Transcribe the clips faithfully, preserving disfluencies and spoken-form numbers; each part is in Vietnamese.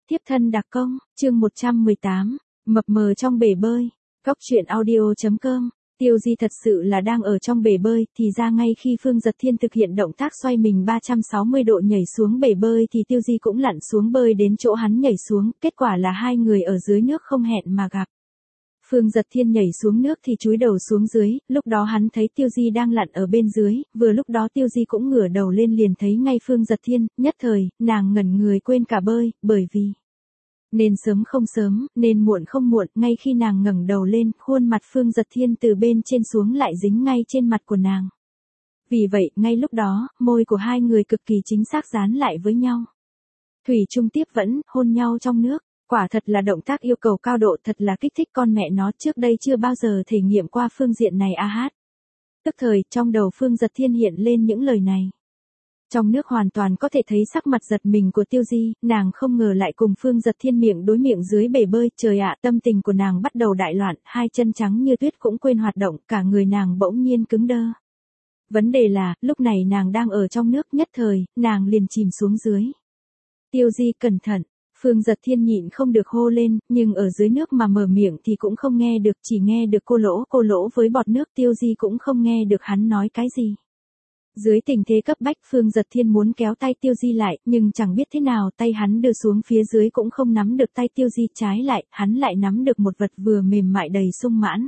Tiếp thân đặc công, chương một trăm mười tám, mập mờ trong bể bơi. Góc truyện audio chấm com. Tiêu Di thật sự là đang ở trong bể bơi, thì ra ngay khi Phương Dật Thiên thực hiện động tác xoay mình ba trăm sáu mươi độ nhảy xuống bể bơi thì Tiêu Di cũng lặn xuống bơi đến chỗ hắn nhảy xuống, kết quả là hai người ở dưới nước không hẹn mà gặp. Phương Dật Thiên nhảy xuống nước thì chúi đầu xuống dưới, lúc đó hắn thấy Tiêu Di đang lặn ở bên dưới, vừa lúc đó Tiêu Di cũng ngửa đầu lên liền thấy ngay Phương Dật Thiên, nhất thời, nàng ngẩn người quên cả bơi, bởi vì nên sớm không sớm, nên muộn không muộn, ngay khi nàng ngẩng đầu lên, khuôn mặt Phương Dật Thiên từ bên trên xuống lại dính ngay trên mặt của nàng. Vì vậy, ngay lúc đó, môi của hai người cực kỳ chính xác dán lại với nhau. Thủy chung tiếp vẫn, hôn nhau trong nước. Quả thật là động tác yêu cầu cao độ, thật là kích thích con mẹ nó, trước đây chưa bao giờ thể nghiệm qua phương diện này a hát. Tức thời, trong đầu Phương Dật Thiên hiện lên những lời này. Trong nước hoàn toàn có thể thấy sắc mặt giật mình của Tiêu Di, nàng không ngờ lại cùng Phương Dật Thiên miệng đối miệng dưới bể bơi, trời ạ, tâm tình của nàng bắt đầu đại loạn, hai chân trắng như tuyết cũng quên hoạt động, cả người nàng bỗng nhiên cứng đơ. Vấn đề là, lúc này nàng đang ở trong nước, nhất thời, nàng liền chìm xuống dưới. Tiêu Di cẩn thận. Phương Dật Thiên nhịn không được hô lên, nhưng ở dưới nước mà mở miệng thì cũng không nghe được, chỉ nghe được cô lỗ cô lỗ với bọt nước. Tiêu Di cũng không nghe được hắn nói cái gì. Dưới tình thế cấp bách, Phương Dật Thiên muốn kéo tay Tiêu Di lại, nhưng chẳng biết thế nào tay hắn đưa xuống phía dưới cũng không nắm được tay Tiêu Di, trái lại, hắn lại nắm được một vật vừa mềm mại đầy sung mãn.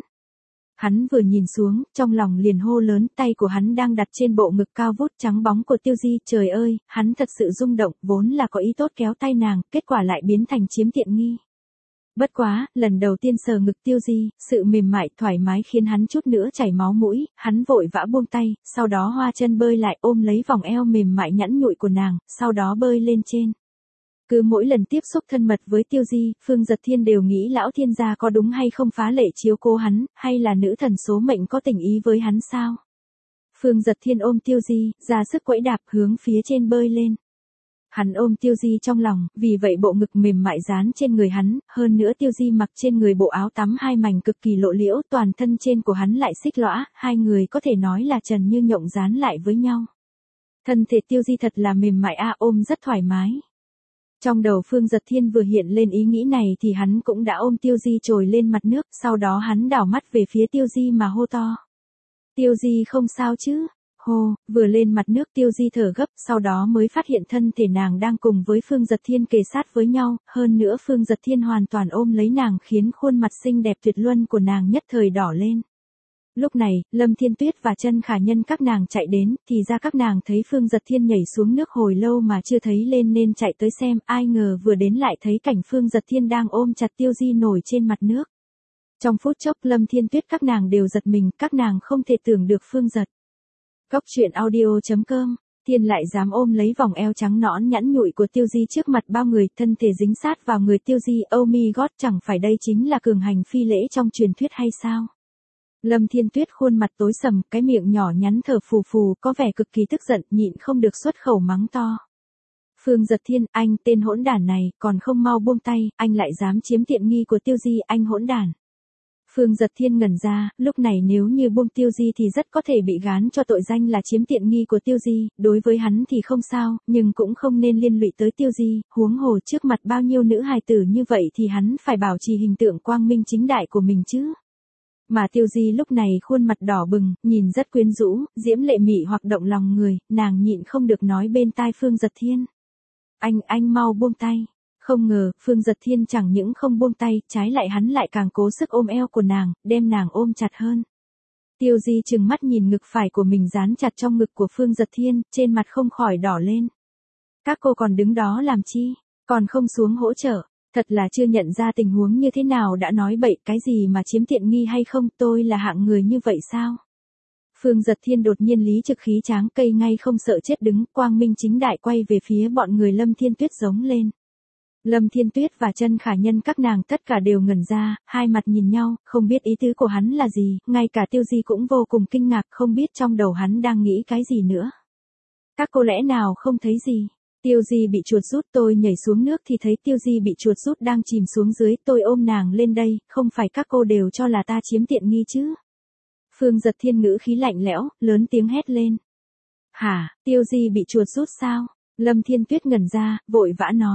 Hắn vừa nhìn xuống, trong lòng liền hô lớn, tay của hắn đang đặt trên bộ ngực cao vút trắng bóng của Tiêu Di, trời ơi, hắn thật sự rung động, vốn là có ý tốt kéo tay nàng, kết quả lại biến thành chiếm tiện nghi. Bất quá, lần đầu tiên sờ ngực Tiêu Di, sự mềm mại, thoải mái khiến hắn chút nữa chảy máu mũi, hắn vội vã buông tay, sau đó hoa chân bơi lại ôm lấy vòng eo mềm mại nhẵn nhụi của nàng, sau đó bơi lên trên. Cứ mỗi lần tiếp xúc thân mật với Tiêu Di, Phương Dật Thiên đều nghĩ lão thiên gia có đúng hay không phá lệ chiếu cố hắn, hay là nữ thần số mệnh có tình ý với hắn sao? Phương Dật Thiên ôm Tiêu Di, ra sức quẫy đạp hướng phía trên bơi lên. Hắn ôm Tiêu Di trong lòng, vì vậy bộ ngực mềm mại dán trên người hắn, hơn nữa Tiêu Di mặc trên người bộ áo tắm hai mảnh cực kỳ lộ liễu, toàn thân trên của hắn lại xích lõa, hai người có thể nói là trần như nhộng dán lại với nhau. Thân thể Tiêu Di thật là mềm mại a, ôm rất thoải mái. Trong đầu Phương Dật Thiên vừa hiện lên ý nghĩ này thì hắn cũng đã ôm Tiêu Di trồi lên mặt nước, sau đó hắn đảo mắt về phía Tiêu Di mà hô to. Tiêu Di không sao chứ? Hô, vừa lên mặt nước Tiêu Di thở gấp, sau đó mới phát hiện thân thể nàng đang cùng với Phương Dật Thiên kề sát với nhau, hơn nữa Phương Dật Thiên hoàn toàn ôm lấy nàng khiến khuôn mặt xinh đẹp tuyệt luân của nàng nhất thời đỏ lên. Lúc này, Lâm Thiên Tuyết và Chân Khả Nhân các nàng chạy đến, thì ra các nàng thấy Phương Dật Thiên nhảy xuống nước hồi lâu mà chưa thấy lên nên chạy tới xem, ai ngờ vừa đến lại thấy cảnh Phương Dật Thiên đang ôm chặt Tiêu Di nổi trên mặt nước. Trong phút chốc Lâm Thiên Tuyết các nàng đều giật mình, các nàng không thể tưởng được Phương Dật. Góc truyện audio chấm com. Thiên lại dám ôm lấy vòng eo trắng nõn nhẵn nhụi của Tiêu Di trước mặt bao người, thân thể dính sát vào người Tiêu Di, oh my god, chẳng phải đây chính là cường hành phi lễ trong truyền thuyết hay sao? Lâm Thiên Tuyết khuôn mặt tối sầm, cái miệng nhỏ nhắn thở phù phù, có vẻ cực kỳ tức giận, nhịn không được xuất khẩu mắng to. Phương Dật Thiên, anh tên hỗn đản này, còn không mau buông tay, anh lại dám chiếm tiện nghi của Tiêu Di, anh hỗn đản. Phương Dật Thiên ngẩn ra, lúc này nếu như buông Tiêu Di thì rất có thể bị gán cho tội danh là chiếm tiện nghi của Tiêu Di, đối với hắn thì không sao, nhưng cũng không nên liên lụy tới Tiêu Di, huống hồ trước mặt bao nhiêu nữ hài tử như vậy thì hắn phải bảo trì hình tượng quang minh chính đại của mình chứ. Mà Tiêu Di lúc này khuôn mặt đỏ bừng, nhìn rất quyến rũ, diễm lệ mị hoặc động lòng người, nàng nhịn không được nói bên tai Phương Dật Thiên. Anh, anh mau buông tay. Không ngờ, Phương Dật Thiên chẳng những không buông tay, trái lại hắn lại càng cố sức ôm eo của nàng, đem nàng ôm chặt hơn. Tiêu Di trừng mắt nhìn ngực phải của mình dán chặt trong ngực của Phương Dật Thiên, trên mặt không khỏi đỏ lên. Các cô còn đứng đó làm chi, còn không xuống hỗ trợ, thật là chưa nhận ra tình huống như thế nào đã nói bậy, cái gì mà chiếm tiện nghi hay không, tôi là hạng người như vậy sao? Phương Dật Thiên đột nhiên lý trực khí tráng cây ngay không sợ chết đứng, quang minh chính đại quay về phía bọn người Lâm Thiên Tuyết giống lên. Lâm Thiên Tuyết và Chân Khả Nhân các nàng tất cả đều ngẩn ra, hai mặt nhìn nhau, không biết ý tứ của hắn là gì, ngay cả Tiêu Di cũng vô cùng kinh ngạc, không biết trong đầu hắn đang nghĩ cái gì nữa. Các cô lẽ nào không thấy gì? Tiêu Di bị chuột rút, tôi nhảy xuống nước thì thấy Tiêu Di bị chuột rút đang chìm xuống dưới, tôi ôm nàng lên đây, không phải các cô đều cho là ta chiếm tiện nghi chứ? Phương Dật Thiên ngữ khí lạnh lẽo, lớn tiếng hét lên. Hả, Tiêu Di bị chuột rút sao? Lâm Thiên Tuyết ngẩn ra, vội vã nói.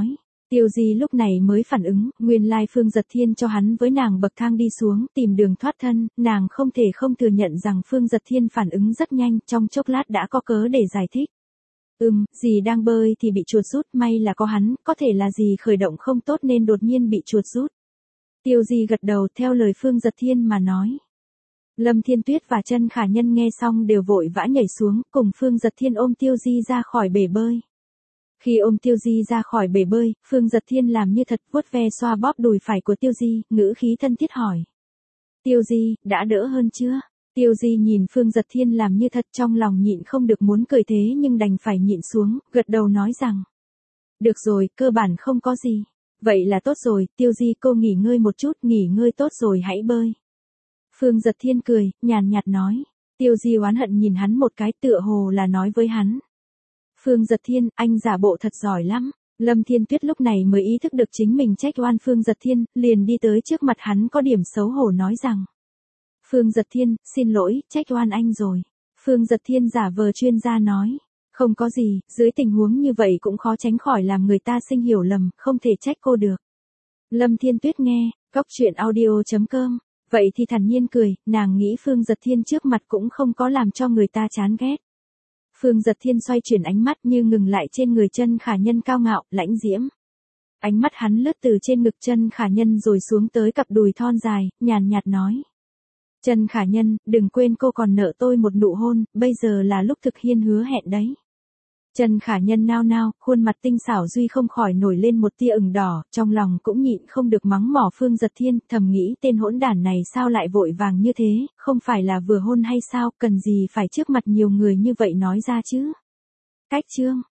Tiêu Di lúc này mới phản ứng, nguyên lai Phương Giật Thiên cho hắn với nàng bậc thang đi xuống, tìm đường thoát thân, nàng không thể không thừa nhận rằng Phương Giật Thiên phản ứng rất nhanh, trong chốc lát đã có cớ để giải thích. Ừm, dì đang bơi thì bị chuột rút, may là có hắn, có thể là dì khởi động không tốt nên đột nhiên bị chuột rút. Tiêu Di gật đầu theo lời Phương Giật Thiên mà nói. Lâm Thiên Tuyết và Chân Khả Nhân nghe xong đều vội vã nhảy xuống, cùng Phương Giật Thiên ôm Tiêu Di ra khỏi bể bơi. Khi ôm Tiêu Di ra khỏi bể bơi, Phương Giật Thiên làm như thật vuốt ve xoa bóp đùi phải của Tiêu Di, ngữ khí thân thiết hỏi. Tiêu Di, đã đỡ hơn chưa? Tiêu Di nhìn Phương Giật Thiên làm như thật trong lòng nhịn không được muốn cười thế nhưng đành phải nhịn xuống, gật đầu nói rằng. Được rồi, cơ bản không có gì. Vậy là tốt rồi, Tiêu Di cô nghỉ ngơi một chút, nghỉ ngơi tốt rồi hãy bơi. Phương Giật Thiên cười, nhàn nhạt nói. Tiêu Di oán hận nhìn hắn một cái tựa hồ là nói với hắn. Phương Giật Thiên, anh giả bộ thật giỏi lắm. Lâm Thiên Tuyết lúc này mới ý thức được chính mình trách oan Phương Giật Thiên, liền đi tới trước mặt hắn có điểm xấu hổ nói rằng. Phương Giật Thiên, xin lỗi, trách oan anh rồi. Phương Giật Thiên giả vờ chuyên gia nói. Không có gì, dưới tình huống như vậy cũng khó tránh khỏi làm người ta sinh hiểu lầm, không thể trách cô được. Lâm Thiên Tuyết nghe, cóc truyện audio chấm com. Vậy thì thản nhiên cười, nàng nghĩ Phương Giật Thiên trước mặt cũng không có làm cho người ta chán ghét. Phương Giật Thiên xoay chuyển ánh mắt như ngừng lại trên người Chân Khả Nhân cao ngạo, lãnh diễm. Ánh mắt hắn lướt từ trên ngực Chân Khả Nhân rồi xuống tới cặp đùi thon dài, nhàn nhạt nói. Chân Khả Nhân, đừng quên cô còn nợ tôi một nụ hôn, bây giờ là lúc thực hiện hứa hẹn đấy. Chân Khả Nhân nao nao, khuôn mặt tinh xảo duy không khỏi nổi lên một tia ửng đỏ, trong lòng cũng nhịn không được mắng mỏ Phương Giật Thiên, thầm nghĩ tên hỗn đản này sao lại vội vàng như thế, không phải là vừa hôn hay sao, cần gì phải trước mặt nhiều người như vậy nói ra chứ. Cách chương